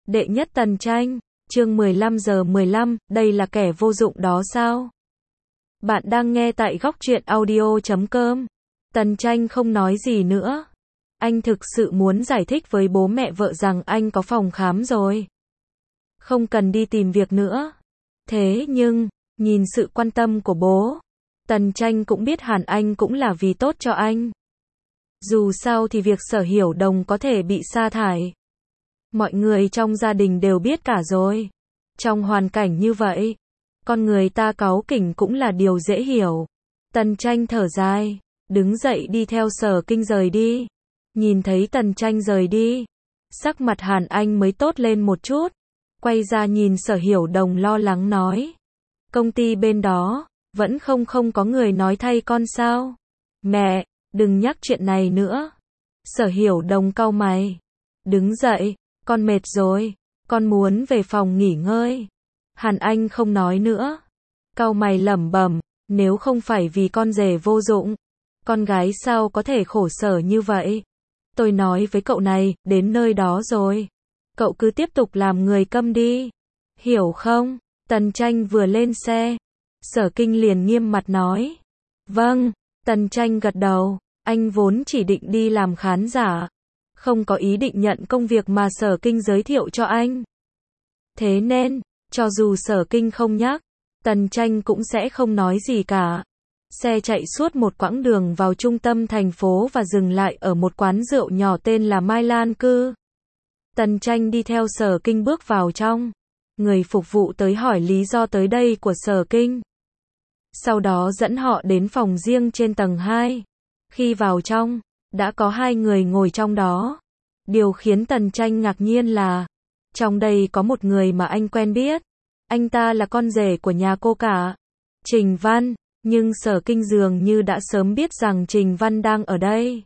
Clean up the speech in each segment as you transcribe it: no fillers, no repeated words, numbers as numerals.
Đệ nhất Tần Tranh, chương 15:15, đây là kẻ vô dụng đó sao? Bạn đang nghe tại góc truyện audio.com. Tần Tranh không nói gì nữa. Anh thực sự muốn giải thích với bố mẹ vợ rằng anh có phòng khám rồi. Không cần đi tìm việc nữa. Thế nhưng, nhìn sự quan tâm của bố, Tần Tranh cũng biết hẳn anh cũng là vì tốt cho anh. Dù sao thì việc Sở Hiểu Đồng có thể bị sa thải, mọi người trong gia đình đều biết cả rồi. Trong hoàn cảnh như vậy, con người ta cáu kỉnh cũng là điều dễ hiểu. Tần Tranh thở dài, đứng dậy đi theo Sở Kinh rời đi. Nhìn thấy Tần Tranh rời đi, sắc mặt Hàn Anh mới tốt lên một chút. Quay ra nhìn Sở Hiểu Đồng lo lắng nói. Công ty bên đó, vẫn không có người nói thay con sao? Mẹ, đừng nhắc chuyện này nữa. Sở Hiểu Đồng cau mày. Đứng dậy, con mệt rồi, con muốn về phòng nghỉ ngơi. Hàn Anh không nói nữa. Cau mày lẩm bẩm, nếu không phải vì con rể vô dụng, con gái sao có thể khổ sở như vậy? Tôi nói với cậu này, đến nơi đó rồi, cậu cứ tiếp tục làm người câm đi. Hiểu không? Tần Tranh vừa lên xe, Sở Kinh liền nghiêm mặt nói. Vâng, Tần Tranh gật đầu, anh vốn chỉ định đi làm khán giả, không có ý định nhận công việc mà Sở Kinh giới thiệu cho anh. Thế nên, cho dù Sở Kinh không nhắc, Tần Tranh cũng sẽ không nói gì cả. Xe chạy suốt một quãng đường vào trung tâm thành phố và dừng lại ở một quán rượu nhỏ tên là Mai Lan Cư. Tần Tranh đi theo Sở Kinh bước vào trong. Người phục vụ tới hỏi lý do tới đây của Sở Kinh. Sau đó dẫn họ đến phòng riêng trên tầng 2. Khi vào trong, đã có hai người ngồi trong đó. Điều khiến Tần Tranh ngạc nhiên là, trong đây có một người mà anh quen biết. Anh ta là con rể của nhà cô cả, Trình Văn. Nhưng Sở Kinh dường như đã sớm biết rằng Trình Văn đang ở đây.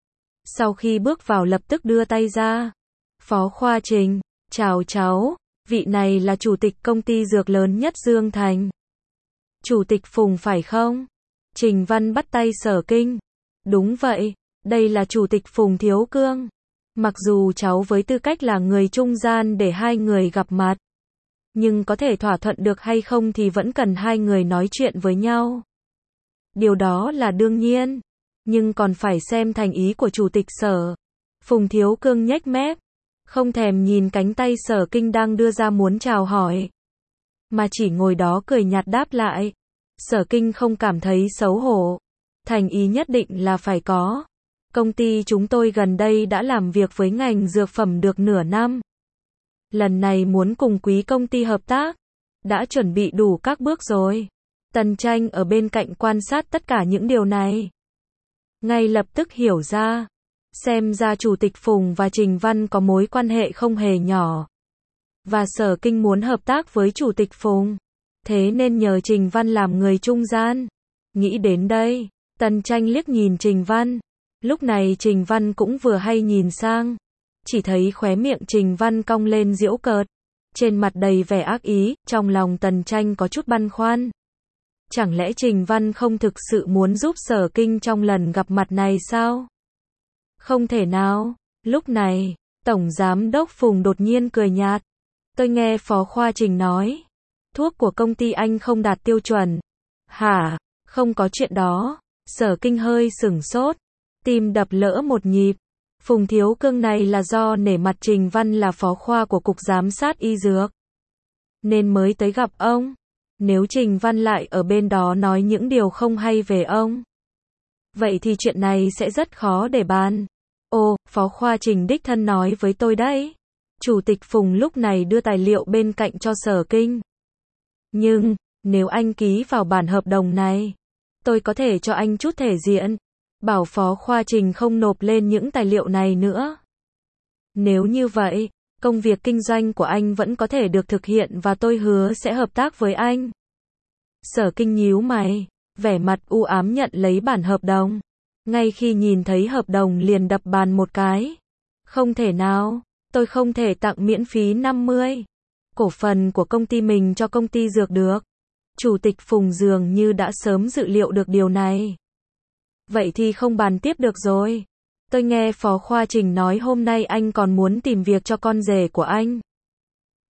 Sau khi bước vào lập tức đưa tay ra. Phó Khoa Trình, chào cháu, vị này là chủ tịch công ty dược lớn nhất Dương Thành. Chủ tịch Phùng phải không? Trình Văn bắt tay Sở Kinh. Đúng vậy, đây là chủ tịch Phùng Thiếu Cương. Mặc dù cháu với tư cách là người trung gian để hai người gặp mặt, nhưng có thể thỏa thuận được hay không thì vẫn cần hai người nói chuyện với nhau. Điều đó là đương nhiên, nhưng còn phải xem thành ý của chủ tịch Sở. Phùng Thiếu Cương nhếch mép, không thèm nhìn cánh tay Sở Kinh đang đưa ra muốn chào hỏi, mà chỉ ngồi đó cười nhạt đáp lại. Sở Kinh không cảm thấy xấu hổ, thành ý nhất định là phải có. Công ty chúng tôi gần đây đã làm việc với ngành dược phẩm được nửa năm. Lần này muốn cùng quý công ty hợp tác, đã chuẩn bị đủ các bước rồi. Tần Tranh ở bên cạnh quan sát tất cả những điều này. Ngay lập tức hiểu ra, xem ra Chủ tịch Phùng và Trình Văn có mối quan hệ không hề nhỏ. Và Sở Kinh muốn hợp tác với Chủ tịch Phùng, thế nên nhờ Trình Văn làm người trung gian. Nghĩ đến đây, Tần Tranh liếc nhìn Trình Văn. Lúc này Trình Văn cũng vừa hay nhìn sang. Chỉ thấy khóe miệng Trình Văn cong lên giễu cợt, trên mặt đầy vẻ ác ý. Trong lòng Tần Tranh có chút băn khoăn. Chẳng lẽ Trình Văn không thực sự muốn giúp Sở Kinh trong lần gặp mặt này sao? Không thể nào. Lúc này, Tổng Giám đốc Phùng đột nhiên cười nhạt. Tôi nghe Phó Khoa Trình nói, thuốc của công ty anh không đạt tiêu chuẩn. Hả? Không có chuyện đó. Sở Kinh hơi sửng sốt, tim đập lỡ một nhịp. Phùng Thiếu Cương này là do nể mặt Trình Văn là phó khoa của Cục Giám sát Y Dược, nên mới tới gặp ông. Nếu Trình Văn lại ở bên đó nói những điều không hay về ông, vậy thì chuyện này sẽ rất khó để bàn. Ồ, Phó Khoa Trình đích thân nói với tôi đấy. Chủ tịch Phùng lúc này đưa tài liệu bên cạnh cho Sở Kinh. Nhưng, nếu anh ký vào bản hợp đồng này, tôi có thể cho anh chút thể diện. Bảo Phó Khoa Trình không nộp lên những tài liệu này nữa. Nếu như vậy, công việc kinh doanh của anh vẫn có thể được thực hiện và tôi hứa sẽ hợp tác với anh. Sở Kinh nhíu mày, vẻ mặt u ám nhận lấy bản hợp đồng. Ngay khi nhìn thấy hợp đồng liền đập bàn một cái. Không thể nào, tôi không thể tặng miễn phí 50 cổ phần của công ty mình cho công ty dược được. Chủ tịch Phùng dường như đã sớm dự liệu được điều này. Vậy thì không bàn tiếp được rồi. Tôi nghe Phó Khoa Trình nói hôm nay anh còn muốn tìm việc cho con rể của anh.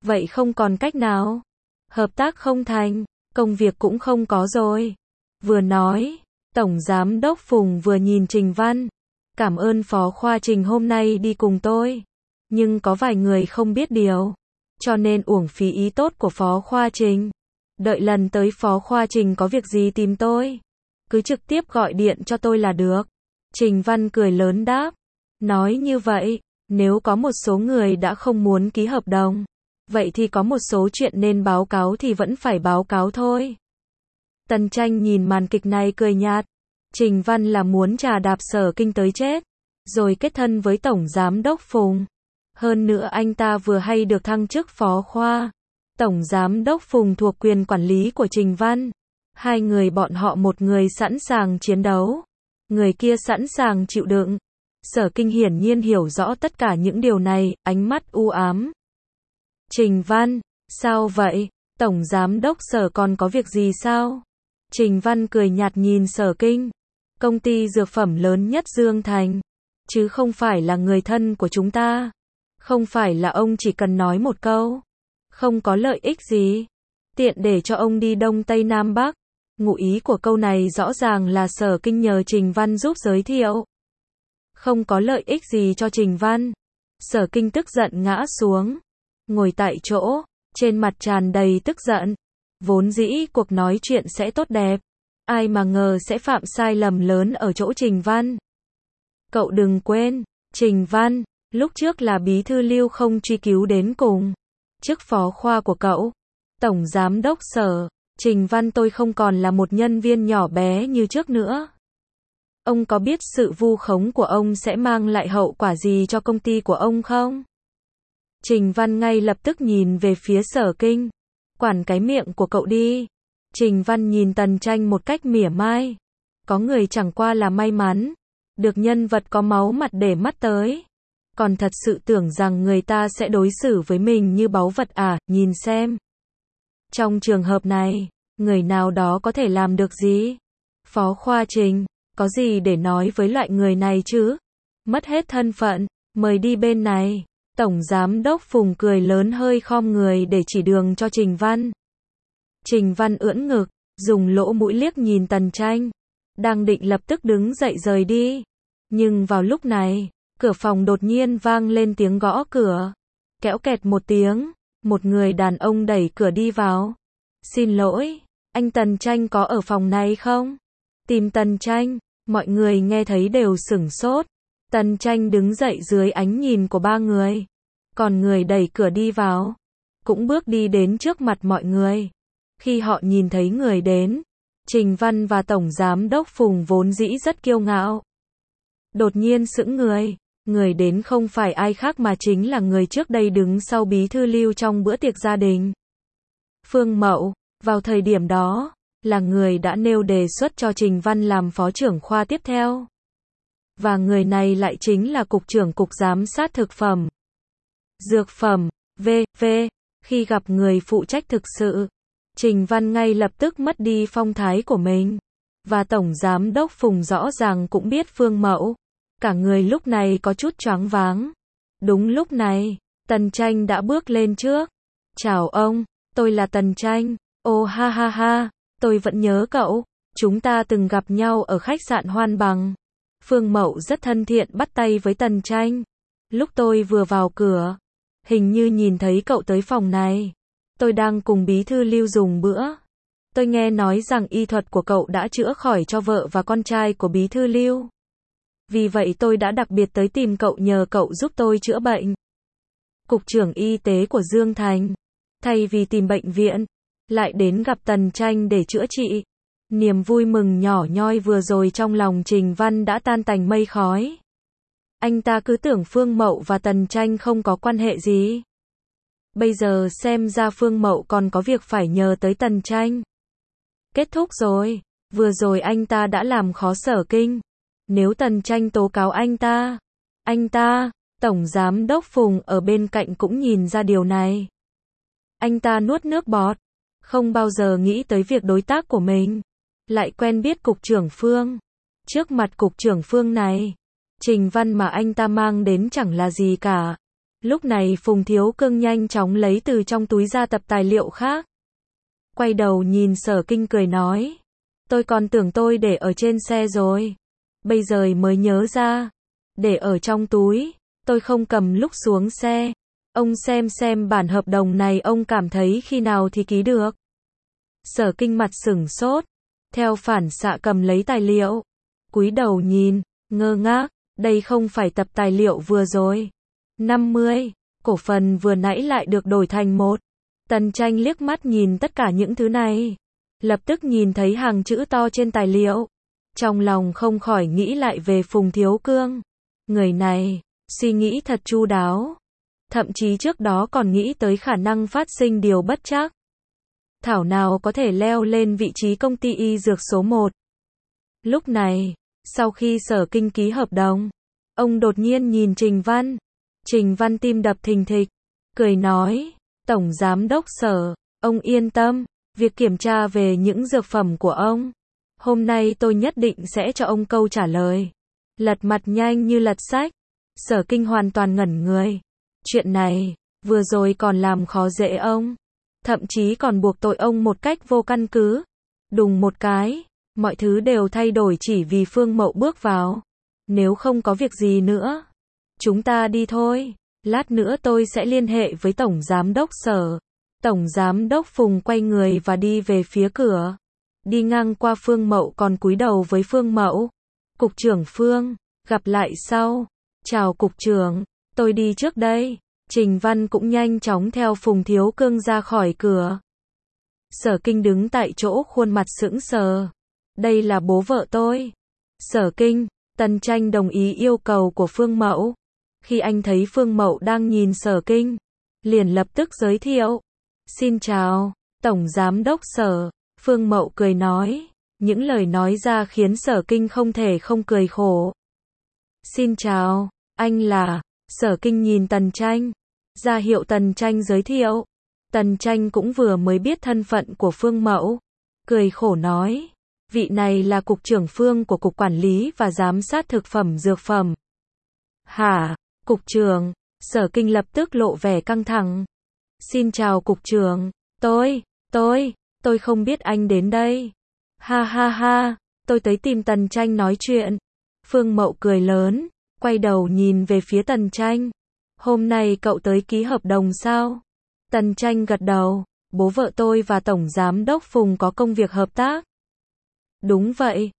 Vậy không còn cách nào. Hợp tác không thành, công việc cũng không có rồi. Vừa nói, Tổng Giám đốc Phùng vừa nhìn Trình Văn. Cảm ơn Phó Khoa Trình hôm nay đi cùng tôi. Nhưng có vài người không biết điều. Cho nên uổng phí ý tốt của Phó Khoa Trình. Đợi lần tới Phó Khoa Trình có việc gì tìm tôi. Cứ trực tiếp gọi điện cho tôi là được. Trình Văn cười lớn đáp. Nói như vậy, nếu có một số người đã không muốn ký hợp đồng, vậy thì có một số chuyện nên báo cáo thì vẫn phải báo cáo thôi. Tần Tranh nhìn màn kịch này cười nhạt. Trình Văn là muốn trà đạp Sở Kinh tới chết, rồi kết thân với Tổng Giám đốc Phùng. Hơn nữa anh ta vừa hay được thăng chức phó khoa. Tổng Giám đốc Phùng thuộc quyền quản lý của Trình Văn. Hai người bọn họ, một người sẵn sàng chiến đấu, người kia sẵn sàng chịu đựng. Sở Kinh hiển nhiên hiểu rõ tất cả những điều này, ánh mắt u ám. Trình Văn, sao vậy? Tổng Giám đốc Sở còn có việc gì sao? Trình Văn cười nhạt nhìn Sở Kinh. Công ty dược phẩm lớn nhất Dương Thành, chứ không phải là người thân của chúng ta. Không phải là ông chỉ cần nói một câu, không có lợi ích gì, tiện để cho ông đi Đông Tây Nam Bắc. Ngụ ý của câu này rõ ràng là Sở Kinh nhờ Trình Văn giúp giới thiệu. Không có lợi ích gì cho Trình Văn. Sở Kinh tức giận ngã xuống, ngồi tại chỗ, trên mặt tràn đầy tức giận. Vốn dĩ cuộc nói chuyện sẽ tốt đẹp, ai mà ngờ sẽ phạm sai lầm lớn ở chỗ Trình Văn. Cậu đừng quên, Trình Văn, lúc trước là bí thư Lưu không truy cứu đến cùng. Chức phó khoa của cậu, Tổng Giám đốc Sở, Trình Văn tôi không còn là một nhân viên nhỏ bé như trước nữa. Ông có biết sự vu khống của ông sẽ mang lại hậu quả gì cho công ty của ông không? Trình Văn ngay lập tức nhìn về phía Sở Kinh. Quản cái miệng của cậu đi. Trình Văn nhìn Tần Tranh một cách mỉa mai. Có người chẳng qua là may mắn, được nhân vật có máu mặt để mắt tới. Còn thật sự tưởng rằng người ta sẽ đối xử với mình như báu vật à, nhìn xem. Trong trường hợp này, người nào đó có thể làm được gì? Phó Khoa Trình, có gì để nói với loại người này chứ? Mất hết thân phận, mời đi bên này. Tổng Giám đốc Phùng cười lớn hơi khom người để chỉ đường cho Trình Văn. Trình Văn ưỡn ngực, dùng lỗ mũi liếc nhìn Tần Tranh. Đang định lập tức đứng dậy rời đi. Nhưng vào lúc này, cửa phòng đột nhiên vang lên tiếng gõ cửa. Kéo kẹt một tiếng, một người đàn ông đẩy cửa đi vào. Xin lỗi, anh Tần Tranh có ở phòng này không? Tìm Tần Tranh, mọi người nghe thấy đều sửng sốt. Tần Tranh đứng dậy dưới ánh nhìn của ba người. Còn người đẩy cửa đi vào, cũng bước đi đến trước mặt mọi người. Khi họ nhìn thấy người đến, Trình Văn và Tổng Giám đốc Phùng vốn dĩ rất kiêu ngạo. Đột nhiên sững người. Người đến không phải ai khác mà chính là người trước đây đứng sau bí thư Lưu trong bữa tiệc gia đình. Phương Mậu, vào thời điểm đó, là người đã nêu đề xuất cho Trình Văn làm phó trưởng khoa tiếp theo. Và người này lại chính là Cục trưởng Cục Giám sát Thực phẩm, Dược phẩm, v.v. Khi gặp người phụ trách thực sự, Trình Văn ngay lập tức mất đi phong thái của mình. Và Tổng Giám đốc Phùng rõ ràng cũng biết Phương Mậu. Cả người lúc này có chút choáng váng. Đúng lúc này, Tần Tranh đã bước lên trước. Chào ông, tôi là Tần Tranh. Ô ha ha ha, tôi vẫn nhớ cậu. Chúng ta từng gặp nhau ở khách sạn Hoan Bằng. Phương Mậu rất thân thiện bắt tay với Tần Tranh. Lúc tôi vừa vào cửa, hình như nhìn thấy cậu tới phòng này. Tôi đang cùng bí thư Lưu dùng bữa. Tôi nghe nói rằng y thuật của cậu đã chữa khỏi cho vợ và con trai của bí thư Lưu. Vì vậy tôi đã đặc biệt tới tìm cậu nhờ cậu giúp tôi chữa bệnh. Cục trưởng y tế của Dương Thành, thay vì tìm bệnh viện, lại đến gặp Tần Tranh để chữa trị. Niềm vui mừng nhỏ nhoi vừa rồi trong lòng Trình Văn đã tan tành mây khói. Anh ta cứ tưởng Phương Mậu và Tần Tranh không có quan hệ gì. Bây giờ xem ra Phương Mậu còn có việc phải nhờ tới Tần Tranh. Kết thúc rồi, vừa rồi anh ta đã làm khó Sở Kinh. Nếu Tần Tranh tố cáo anh ta, Tổng Giám đốc Phùng ở bên cạnh cũng nhìn ra điều này. Anh ta nuốt nước bọt, không bao giờ nghĩ tới việc đối tác của mình lại quen biết Cục trưởng Phương. Trước mặt Cục trưởng Phương này, Trình Văn mà anh ta mang đến chẳng là gì cả. Lúc này Phùng Thiếu Cương nhanh chóng lấy từ trong túi ra tập tài liệu khác. Quay đầu nhìn Sở Kinh cười nói. Tôi còn tưởng tôi để ở trên xe rồi. Bây giờ mới nhớ ra. Để ở trong túi. Tôi không cầm lúc xuống xe. Ông xem bản hợp đồng này ông cảm thấy khi nào thì ký được. Sở Kinh mặt sửng sốt. Theo phản xạ cầm lấy tài liệu. Cúi đầu nhìn, ngơ ngác. Đây không phải tập tài liệu vừa rồi. 50. Cổ phần vừa nãy lại được đổi thành 1. Tần Tranh liếc mắt nhìn tất cả những thứ này. Lập tức nhìn thấy hàng chữ to trên tài liệu. Trong lòng không khỏi nghĩ lại về Phùng Thiếu Cương. Người này, suy nghĩ thật chu đáo. Thậm chí trước đó còn nghĩ tới khả năng phát sinh điều bất trắc. Thảo nào có thể leo lên vị trí công ty y dược số 1. Lúc này, sau khi Sở Kinh ký hợp đồng, ông đột nhiên nhìn Trình Văn. Trình Văn tim đập thình thịch, cười nói, Tổng Giám đốc Sở, ông yên tâm, việc kiểm tra về những dược phẩm của ông, hôm nay tôi nhất định sẽ cho ông câu trả lời. Lật mặt nhanh như lật sách, Sở Kinh hoàn toàn ngẩn người. Chuyện này, vừa rồi còn làm khó dễ ông, thậm chí còn buộc tội ông một cách vô căn cứ. Đùng một cái, mọi thứ đều thay đổi chỉ vì Phương Mậu bước vào. Nếu không có việc gì nữa, chúng ta đi thôi. Lát nữa tôi sẽ liên hệ với Tổng Giám đốc Sở. Tổng Giám đốc Phùng quay người và đi về phía cửa. Đi ngang qua Phương Mậu còn cúi đầu với Phương Mậu. Cục trưởng Phương, gặp lại sau. Chào cục trưởng, tôi đi trước đây. Trình Văn cũng nhanh chóng theo Phùng Thiếu Cương ra khỏi cửa. Sở Kinh đứng tại chỗ khuôn mặt sững sờ. Đây là bố vợ tôi. Sở Kinh, Tần Tranh đồng ý yêu cầu của Phương Mậu. Khi anh thấy Phương Mậu đang nhìn Sở Kinh, liền lập tức giới thiệu. Xin chào, Tổng Giám đốc Sở. Phương Mậu cười nói. Những lời nói ra khiến Sở Kinh không thể không cười khổ. Xin chào, anh là... Sở Kinh nhìn Tần Tranh, ra hiệu Tần Tranh giới thiệu. Tần Tranh cũng vừa mới biết thân phận của Phương Mậu, cười khổ nói, vị này là cục trưởng Phương của Cục Quản lý và Giám sát Thực phẩm Dược phẩm. Hả, cục trưởng? Sở Kinh lập tức lộ vẻ căng thẳng. Xin chào cục trưởng, tôi không biết anh đến đây. Ha ha ha, tôi tới tìm Tần Tranh nói chuyện. Phương Mậu cười lớn, quay đầu nhìn về phía Tần Tranh. Hôm nay cậu tới ký hợp đồng sao? Tần Tranh gật đầu, bố vợ tôi và Tổng Giám đốc Phùng có công việc hợp tác. Đúng vậy,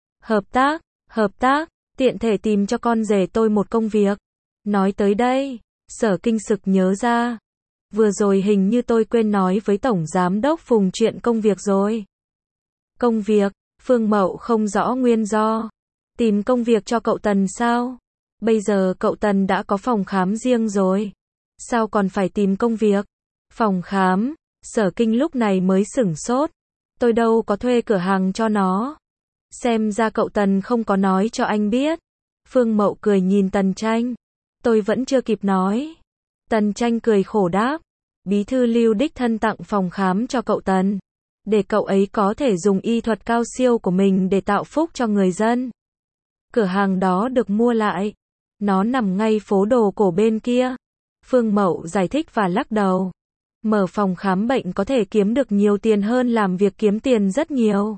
hợp tác, tiện thể tìm cho con rể tôi một công việc. Nói tới đây, Sở Kinh sực nhớ ra. Vừa rồi hình như tôi quên nói với Tổng Giám đốc Phùng chuyện công việc rồi. Công việc, Phương Mậu không rõ nguyên do. Tìm công việc cho cậu Tần sao? Bây giờ cậu Tần đã có phòng khám riêng rồi. Sao còn phải tìm công việc? Phòng khám, Sở Kinh lúc này mới sửng sốt. Tôi đâu có thuê cửa hàng cho nó. Xem ra cậu Tần không có nói cho anh biết. Phương Mậu cười nhìn Tần Tranh. Tôi vẫn chưa kịp nói. Tần Tranh cười khổ đáp. Bí thư Lưu đích thân tặng phòng khám cho cậu Tần. Để cậu ấy có thể dùng y thuật cao siêu của mình để tạo phúc cho người dân. Cửa hàng đó được mua lại. Nó nằm ngay phố đồ cổ bên kia. Phương Mậu giải thích và lắc đầu. Mở phòng khám bệnh có thể kiếm được nhiều tiền hơn làm việc kiếm tiền rất nhiều.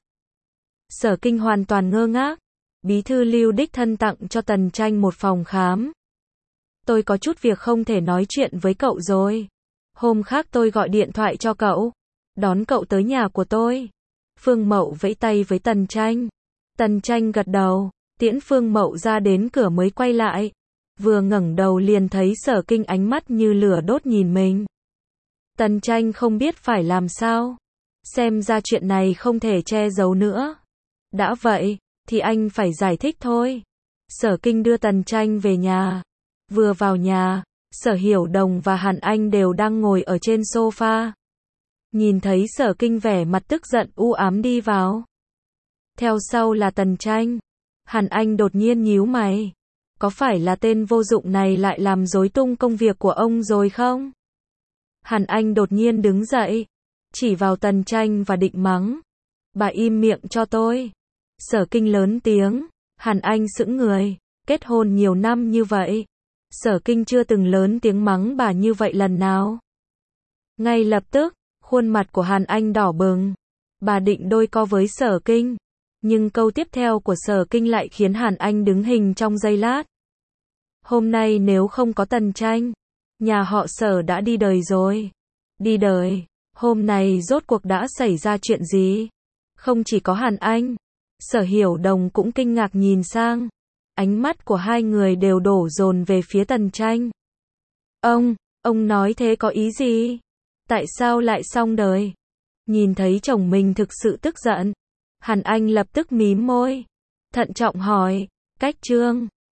Sở Kinh hoàn toàn ngơ ngác. Bí thư Lưu đích thân tặng cho Tần Tranh một phòng khám. Tôi có chút việc không thể nói chuyện với cậu rồi. Hôm khác tôi gọi điện thoại cho cậu. Đón cậu tới nhà của tôi. Phương Mậu vẫy tay với Tần Tranh. Tần Tranh gật đầu. Tiễn Phương Mậu ra đến cửa mới quay lại. Vừa ngẩng đầu liền thấy Sở Kinh ánh mắt như lửa đốt nhìn mình. Tần Tranh không biết phải làm sao. Xem ra chuyện này không thể che giấu nữa. Đã vậy, thì anh phải giải thích thôi. Sở Kinh đưa Tần Tranh về nhà. Vừa vào nhà, Sở Hiểu Đồng và Hàn Anh đều đang ngồi ở trên sofa. Nhìn thấy Sở Kinh vẻ mặt tức giận u ám đi vào. Theo sau là Tần Tranh. Hàn Anh đột nhiên nhíu mày. Có phải là tên vô dụng này lại làm rối tung công việc của ông rồi không? Hàn Anh đột nhiên đứng dậy, chỉ vào Tần Tranh và định mắng. Bà im miệng cho tôi. Sở Kinh lớn tiếng. Hàn Anh sững người. Kết hôn nhiều năm như vậy. Sở Kinh chưa từng lớn tiếng mắng bà như vậy lần nào. Ngay lập tức, khuôn mặt của Hàn Anh đỏ bừng. Bà định đôi co với Sở Kinh. Nhưng câu tiếp theo của Sở Kinh lại khiến Hàn Anh đứng hình trong giây lát. Hôm nay nếu không có Tần Tranh, nhà họ Sở đã đi đời rồi. Đi đời, hôm nay rốt cuộc đã xảy ra chuyện gì? Không chỉ có Hàn Anh, Sở Hiểu Đồng cũng kinh ngạc nhìn sang. Ánh mắt của hai người đều đổ dồn về phía Tần Tranh. Ông nói thế có ý gì? Tại sao lại xong đời? Nhìn thấy chồng mình thực sự tức giận, Hàn Anh lập tức mím môi, thận trọng hỏi, Cách Trương,